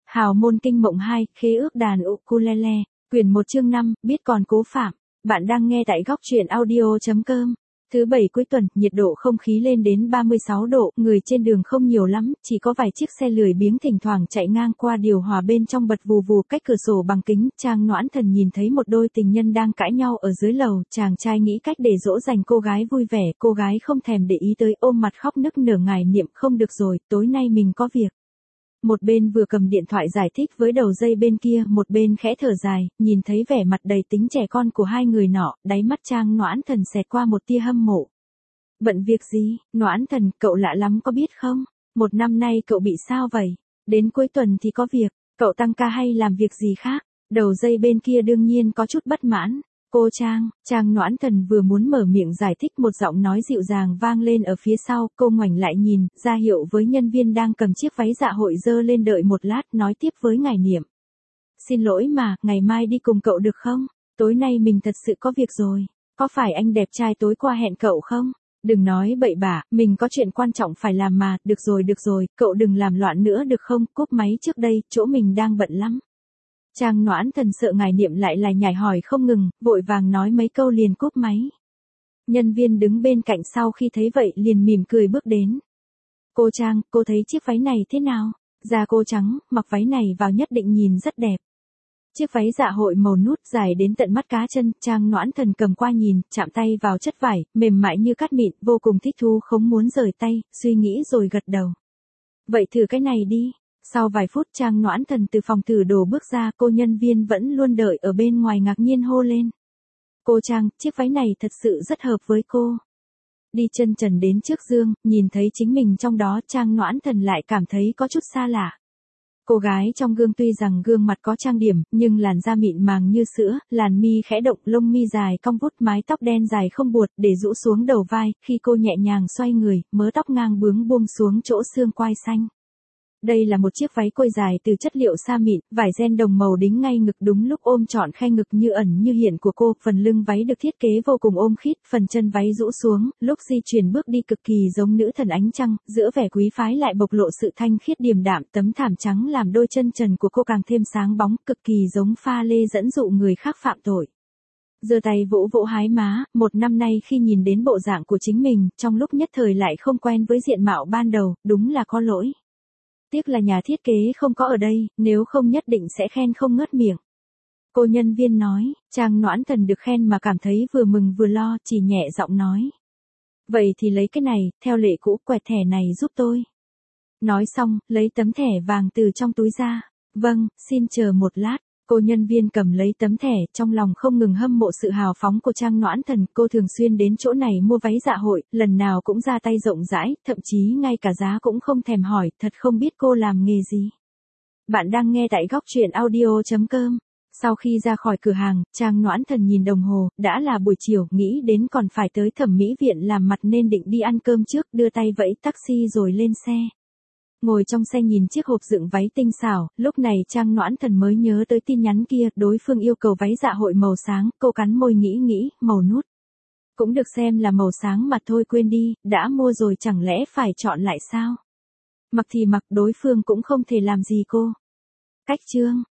Hào môn kinh mộng 2, khế ước đàn ukulele, quyển 1 chương 5, biết còn cố phạm. Bạn đang nghe tại góc truyện audio.com. Thứ bảy cuối tuần, nhiệt độ không khí lên đến 36 độ, người trên đường không nhiều lắm, chỉ có vài chiếc xe lười biếng thỉnh thoảng chạy ngang qua điều hòa bên trong bật vù vù cách cửa sổ bằng kính. Trang Noãn Thần nhìn thấy một đôi tình nhân đang cãi nhau ở dưới lầu, chàng trai nghĩ cách để dỗ dành cô gái vui vẻ, cô gái không thèm để ý tới, ôm mặt khóc nức nở ngài niệm không được rồi, tối nay mình có việc. Một bên vừa cầm điện thoại giải thích với đầu dây bên kia, một bên khẽ thở dài, nhìn thấy vẻ mặt đầy tính trẻ con của hai người nọ, đáy mắt Trang Noãn Thần xẹt qua một tia hâm mộ. Bận việc gì, Noãn Thần, cậu lạ lắm có biết không? Một năm nay cậu bị sao vậy? Đến cuối tuần thì có việc, cậu tăng ca hay làm việc gì khác? Đầu dây bên kia đương nhiên có chút bất mãn. Cô Trang Noãn Thần vừa muốn mở miệng giải thích, một giọng nói dịu dàng vang lên ở phía sau, cô ngoảnh lại nhìn, ra hiệu với nhân viên đang cầm chiếc váy dạ hội dơ lên đợi một lát, nói tiếp với ngài niệm. Xin lỗi mà, ngày mai đi cùng cậu được không? Tối nay mình thật sự có việc rồi. Có phải anh đẹp trai tối qua hẹn cậu không? Đừng nói bậy bạ, mình có chuyện quan trọng phải làm mà, được rồi, cậu đừng làm loạn nữa được không, cúp máy trước đây, chỗ mình đang bận lắm. Trang Noãn Thần sợ ngài niệm lại là nhảy hỏi không ngừng, vội vàng nói mấy câu liền cúp máy. Nhân viên đứng bên cạnh sau khi thấy vậy liền mỉm cười bước đến. Cô Trang, cô thấy chiếc váy này thế nào? Da cô trắng, mặc váy này vào nhất định nhìn rất đẹp. Chiếc váy dạ hội màu nút dài đến tận mắt cá chân, Trang Noãn Thần cầm qua nhìn, chạm tay vào chất vải, mềm mại như cát mịn, vô cùng thích thú không muốn rời tay, suy nghĩ rồi gật đầu. Vậy thử cái này đi. Sau vài phút Trang Noãn Thần từ phòng thử đồ bước ra, cô nhân viên vẫn luôn đợi ở bên ngoài ngạc nhiên hô lên. Cô Trang, chiếc váy này thật sự rất hợp với cô. Đi chân trần đến trước gương, nhìn thấy chính mình trong đó, Trang Noãn Thần lại cảm thấy có chút xa lạ. Cô gái trong gương tuy rằng gương mặt có trang điểm, nhưng làn da mịn màng như sữa, làn mi khẽ động, lông mi dài cong vút, mái tóc đen dài không buột, để rũ xuống đầu vai, khi cô nhẹ nhàng xoay người, mớ tóc ngang bướng buông xuống chỗ xương quai xanh. Đây là một chiếc váy côi dài từ chất liệu sa mịn, vải ren đồng màu đính ngay ngực đúng lúc ôm trọn khe ngực như ẩn như hiện của cô, phần lưng váy được thiết kế vô cùng ôm khít, phần chân váy rũ xuống, lúc di chuyển bước đi cực kỳ giống nữ thần ánh trăng, giữa vẻ quý phái lại bộc lộ sự thanh khiết điềm đạm, tấm thảm trắng làm đôi chân trần của cô càng thêm sáng bóng, cực kỳ giống pha lê dẫn dụ người khác phạm tội. Giơ tay vỗ vỗ hái má, một năm nay khi nhìn đến bộ dạng của chính mình, trong lúc nhất thời lại không quen với diện mạo ban đầu, đúng là có lỗi. Tiếc là nhà thiết kế không có ở đây, nếu không nhất định sẽ khen không ngớt miệng. Cô nhân viên nói, Trang Noãn Thần được khen mà cảm thấy vừa mừng vừa lo, chỉ nhẹ giọng nói. Vậy thì lấy cái này, theo lệ cũ, quẹt thẻ này giúp tôi. Nói xong, lấy tấm thẻ vàng từ trong túi ra. Vâng, xin chờ một lát. Cô nhân viên cầm lấy tấm thẻ, trong lòng không ngừng hâm mộ sự hào phóng của Trang Noãn Thần, cô thường xuyên đến chỗ này mua váy dạ hội, lần nào cũng ra tay rộng rãi, thậm chí ngay cả giá cũng không thèm hỏi, thật không biết cô làm nghề gì. Bạn đang nghe tại góc truyện audio.com. Sau khi ra khỏi cửa hàng, Trang Noãn Thần nhìn đồng hồ, đã là buổi chiều, nghĩ đến còn phải tới thẩm mỹ viện làm mặt nên định đi ăn cơm trước, đưa tay vẫy taxi rồi lên xe. Ngồi trong xe nhìn chiếc hộp dựng váy tinh xảo, lúc này Trang Noãn Thần mới nhớ tới tin nhắn kia, đối phương yêu cầu váy dạ hội màu sáng, cô cắn môi nghĩ, màu nút. Cũng được xem là màu sáng mà thôi, quên đi, đã mua rồi chẳng lẽ phải chọn lại sao? Mặc thì mặc, đối phương cũng không thể làm gì cô. Cách chương.